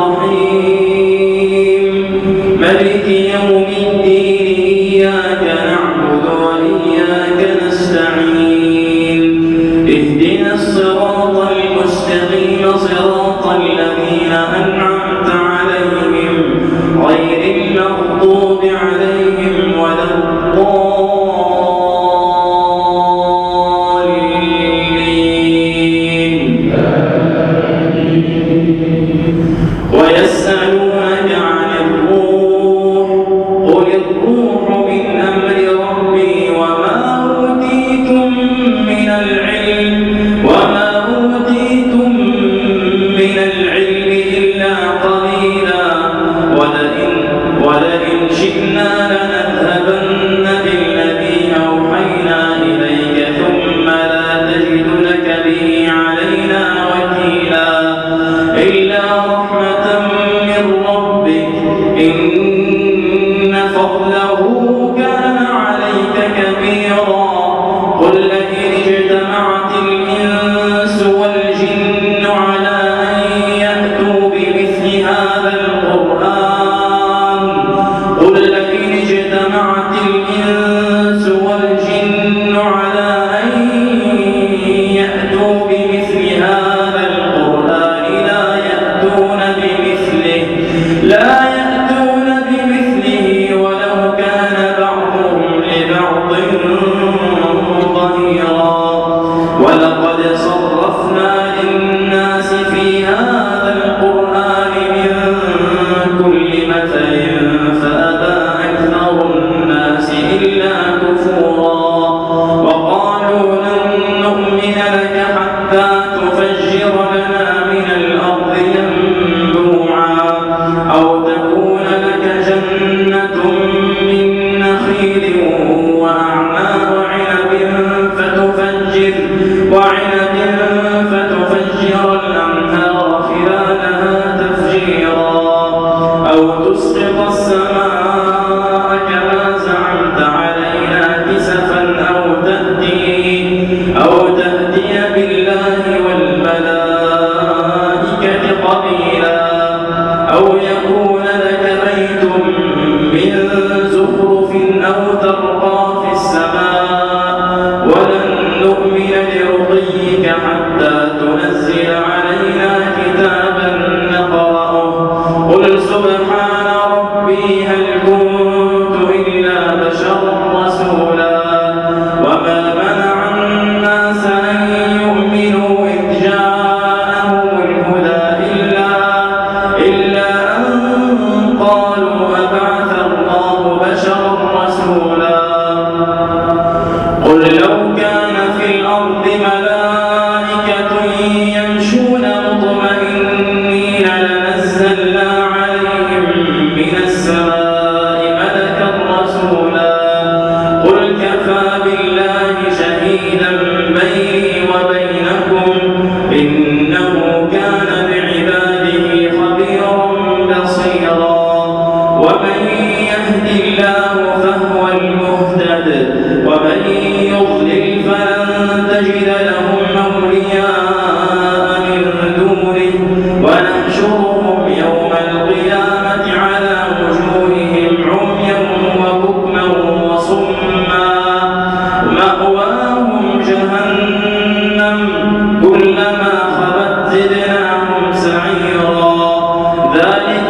الرحيم مالك يوم الدين إياك نعبد وإياك نستعين اهدنا الصراط المستقيم صراط الذين أنعمت عليهم غير المغضوب عليهم ولا الضالين. ويسألونك عن الروح قل الروح من أمر ربي وما أوتيتم من العلم إلا قليلا ولئن شئنا لنذهبن بالذي أوحينا إليك ثم لا تجد لك به علينا وكيلا إلا رحمة من ربك إن فضله كان عليك كبيرا. قل لئن اجتمعت الإنس والجن على أن يأتوا بمثل هذا القرآن لا يأتون بمثله ولو كان بعضهم لبعض ظهيرا. ولقد صرفنا للناس في هذا القرآن من كل مثل فأبى أكثر الناس إلا كفورا. وقالوا لن نؤمن لك حتى تفجر لنا من الأرض ينبوعا أو تكون لك جنة من نخيل وعنب فتفجر الأنهار خلالها تفجيرا أو تسقط السماء كما زعمت علينا كسفا أو تأتي بالله والملائكة قبيلا أو يكون لك بيت من زخرف أو ترقى في السماء ولن نؤمن لرقيك حتى تنزل علينا كتابا نقرأه. قل سبحان ربي هل كنت إلا بشرا رسولا. وما منع الناس أن يؤمنوا إذ جاءهم الهدى إلا أن قالوا أبعث الله بشرا رسولا. قل لو كان في الأرض ملائكة يمشون مطمئنين لنزلنا عليهم من السماء ملكا رسولا. قل كفى بالله شهيدا بيني وبينكم إنه كان بعباده خبيرا بصيرا. ومن يهد الله فهو المهتد ومن يضلل فلن تجد لهم أولياء من دونه ونحشرهم يوم القيامة على وجوههم عميا وبكما وصما مأواهم جهنم كلما خبت زدناهم سعيرا. ذلك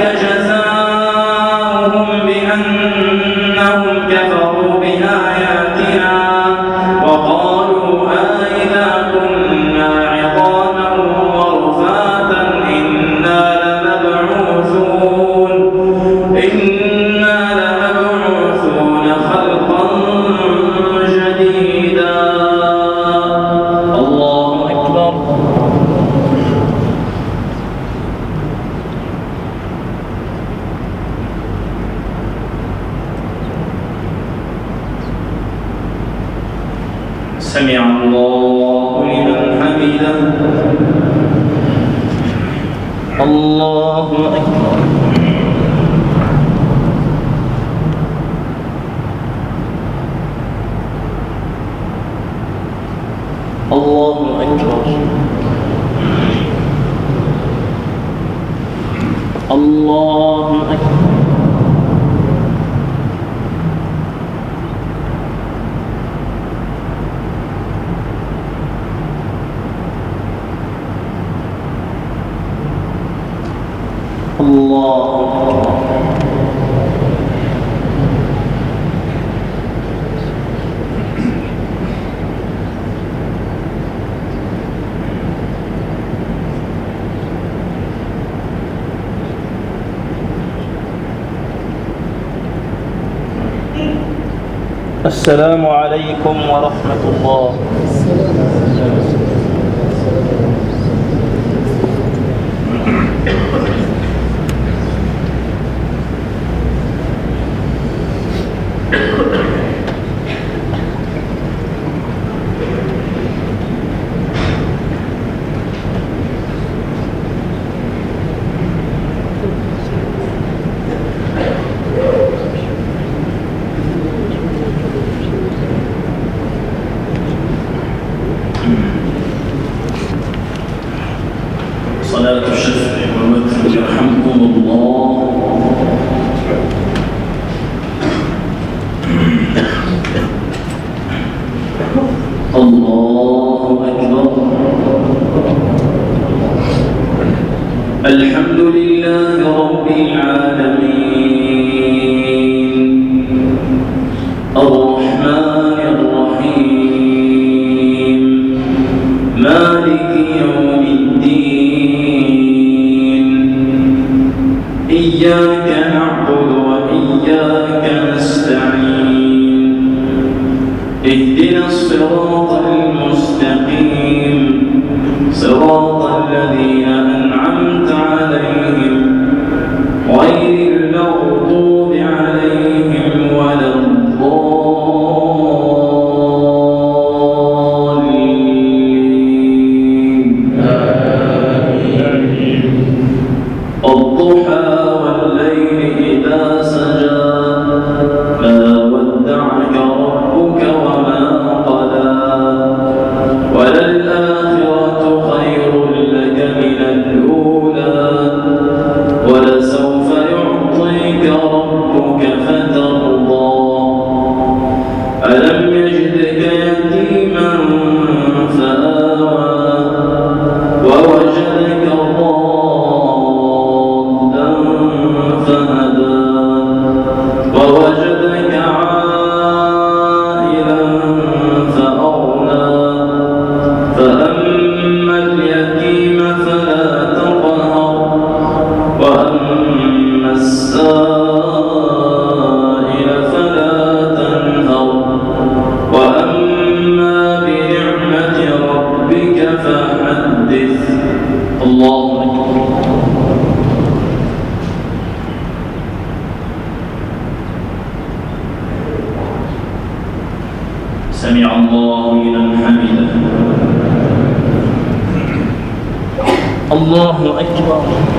جزاؤهم بأنهم كفروا بآياتنا سمع الله لمن حمده. الله أكبر. الله أكبر. الله أكبر. الله السلام عليكم ورحمة الله. صلاة الشفع والوتر يرحمكم الله. الله أكبر. الحمد لله رب العالمين الرحمن الرحيم مالك يوم الدين إياك نعبد وإياك نستعين اهدنا الصراط المستقيم صراط الذين أنعمت عليهم غير المغضوب عليهم ولا الضالين. الضحى والليل إذا سجى ما ودعك ربك وما قلى وللآخرة خير لك من الأولى ولسوف يعطيك ربك فترضى ألم يجدك يتيما فآوى ووجدك ضالا فهدى ووجدك عائلا فأغنى فأما اليتيم فلا تقهر وأما السائل فلا تنهر وأما بنعمة ربك فحدث. الله أكبر. سمع الله لمن حمده. الله أكبر.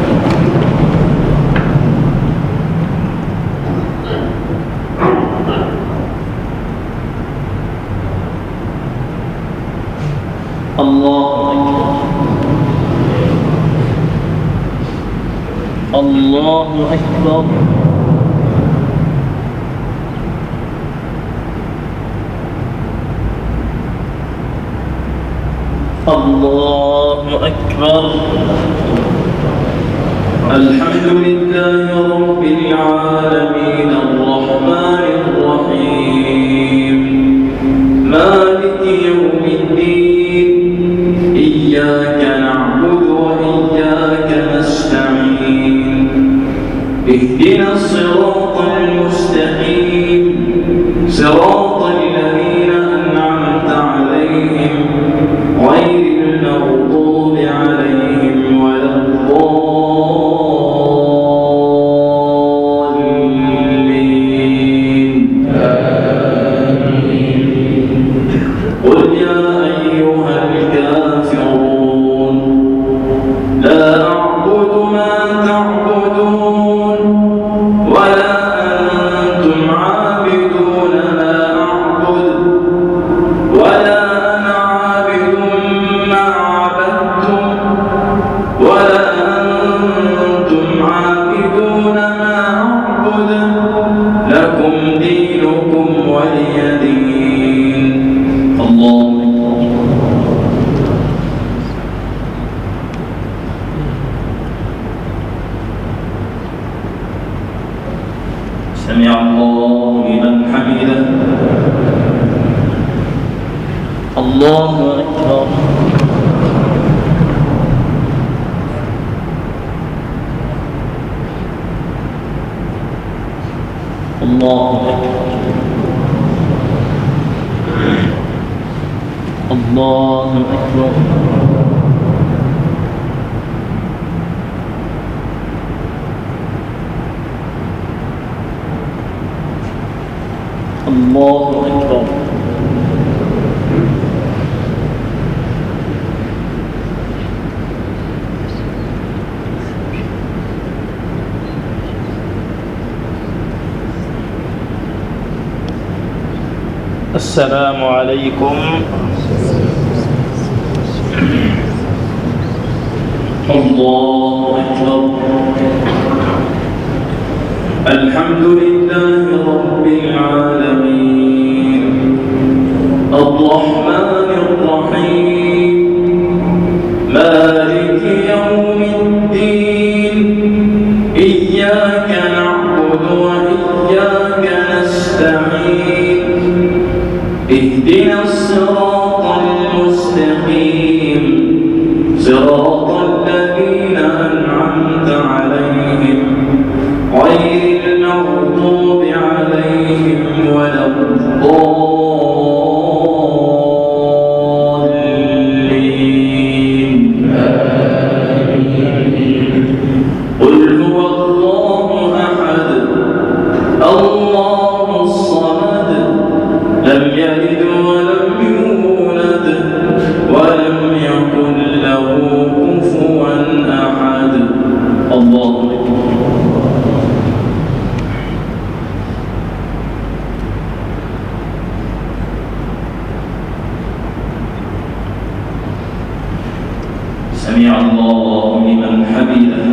الله أكبر. الله أكبر. الله أكبر. الحمد لله رب العالمين الرحمن الرحيم مالك يوم الدين إياك نعبد وإياك نستعين اهدنا الصراط المستقيم صراط الذين أنعمت عليهم غير المغضوب عليهم ولا الضالين. قل يا الله أكبر. الله أكبر. الله أكبر. الله أكبر. السلام عليكم. الله أكبر. الحمد لله رب العالمين الرحمن الرحيم مالك يوم الدين إياك نعبد وإياك نستعين اهدنا الصراط المستقيم صراط الذين أنعمت عليهم غير المغضوب عليهم ولا الضالين قل هو الله أحد الله الصمد لم يلد ولم يولد ولم يكن له كفوا أحد. الله أكبر. سمع الله لمن حمده.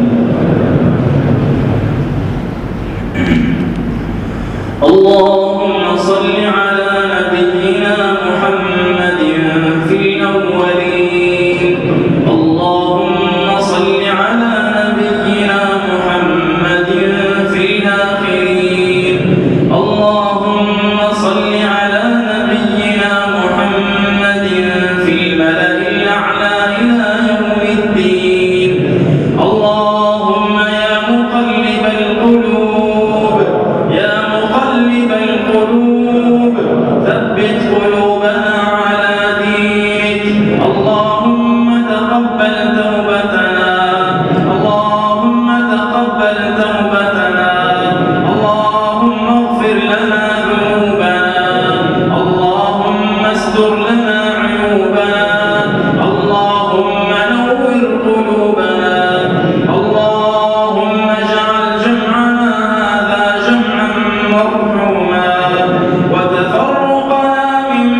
اللهم صل على نبينا محمد في الأولين اللهم صل على نبينا محمد في الآخرين اللهم صل على نبينا محمد في الملأ الأعلى إلى يوم الدين. اللهم يا مقلب القلوب يا مقلب القلوب ثبت قلوبنا على دينك. اللهم تقبل توبتنا اللهم تقبل توبتنا اللهم اغفر لنا ذنوبنا اللهم استر لنا عيوبنا اللهم نور قلوبنا اللهم اجعل جمعنا هذا جمعا مرحوما وتفرقنا من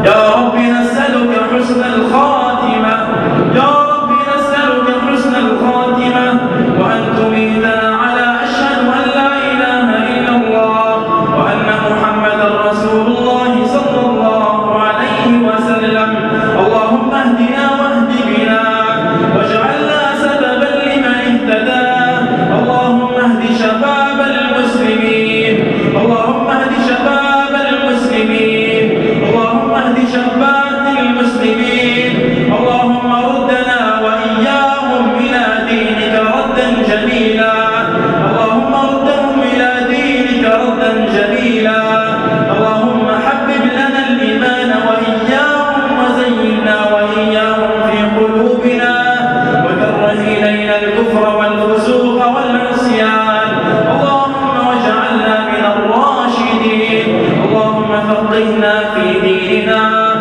يا رب نسألك حسن الخاتمة، يا رب نسألك حسن الخاتمة، وأن تميتنا على أشهد أن لا إله إلا الله وأن محمدا رسول الله صلى الله عليه وسلم. اللهم اهدنا واهد بنا واجعلنا سببا لمن اهتدى. اللهم اهد شباب المسلمين، اللهم اهد شباب المسلمين، اللهم اهد شباب المسلمين. اللهم ردنا وإياهم إلى دينك ردا جميلا، اللهم ردهم إلى دينك ردا جميلا. اللهم حبب لنا الإيمان وإياهم وزينا وإياهم في قلوبنا وكره إلينا الكفر والفسوق والعصيان. اللهم واجعلنا من الراشدين. اللهم فقهنا في ديننا،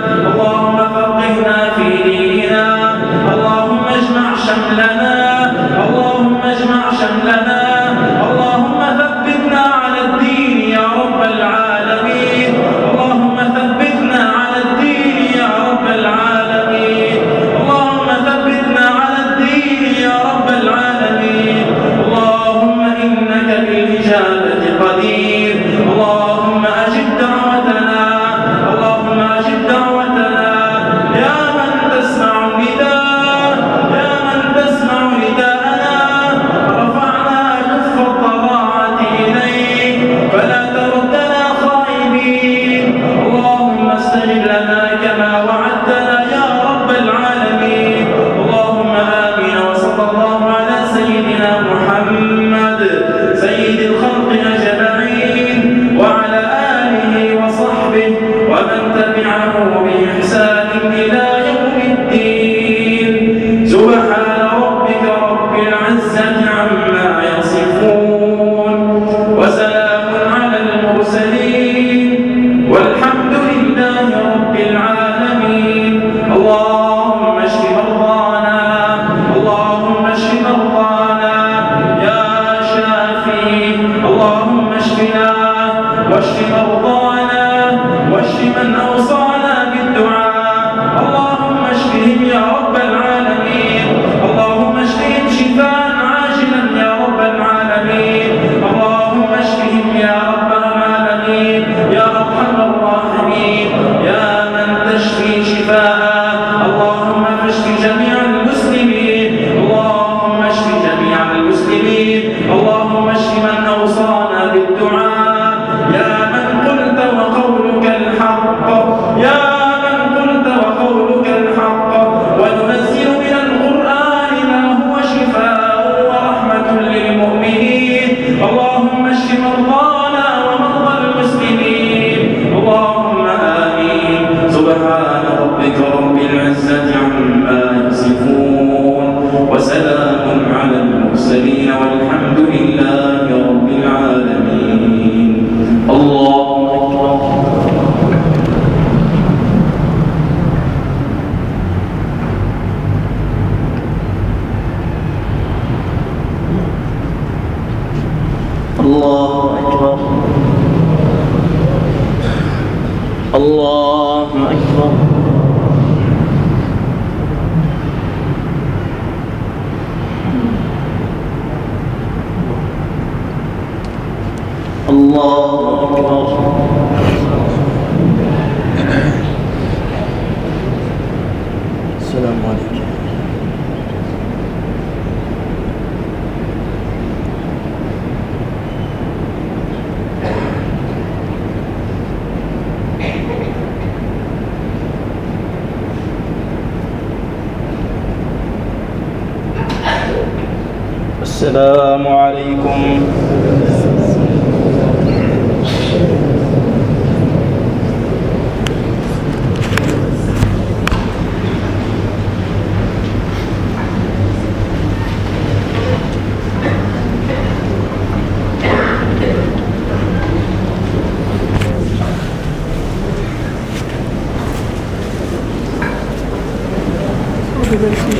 اللهم فقهنا في ديننا. اللهم اجمع شملنا، اللهم اجمع شملنا. اللهم ثبتنا على الدين يا رب العالمين، اللهم ثبتنا على الدين يا رب العالمين، اللهم ثبتنا على الدين يا رب العالمين. اللهم إنك بالإجابة قدير. اللهم أجب دعوتنا، اللهم أجب دعوتنا يا من تسمع نداء، يا من تسمع نداءنا. رفعنا كف الضراعة إليك فلا تردنا خائبين. اللهم استجب لنا كما وعدتنا يا رب العالمين. اللهم آمين. وصلى الله على سيدنا محمد سيد الخلق أجمعين وعلى آله وصحبه ومن تبعه بإحسان إلى يوم الدين. سبحان ربك رب العزة عما يصفون وسلام على المرسلين والحمد لله رب العالمين. اللهم اشف مرضانا، اللهم اشف مرضانا يا شافي. اللهم اشفنا واشف مرضانا واشف من أوصانا بالدعاء. اللهم اشفهم يا رب العالمين، اللهم اشفهم شفاء عاجلا يا رب العالمين. اللهم اشفهم يا رب العالمين يا أرحم الراحمين يا من تشفي شفاء. اللهم اشف جميع المسلمين، اللهم اشف جميع المسلمين. اللهم اشف من أوصانا بالدعاء يا من قلت وقولك الحق، يا من قلت وقولك الحق. وننزل من القرآن ما هو شفاء ورحمة للمؤمنين. اللهم اشف مرضانا ومرضى المسلمين. اللهم آمين. سبحان ربك رب العزة عما يصفون وسلام على المرسلين والحمد لله رب العالمين. الله أكبر. الله أكبر. الله أكبر. الله أكبر. السلام عليكم. السلام عليكم. Gracias.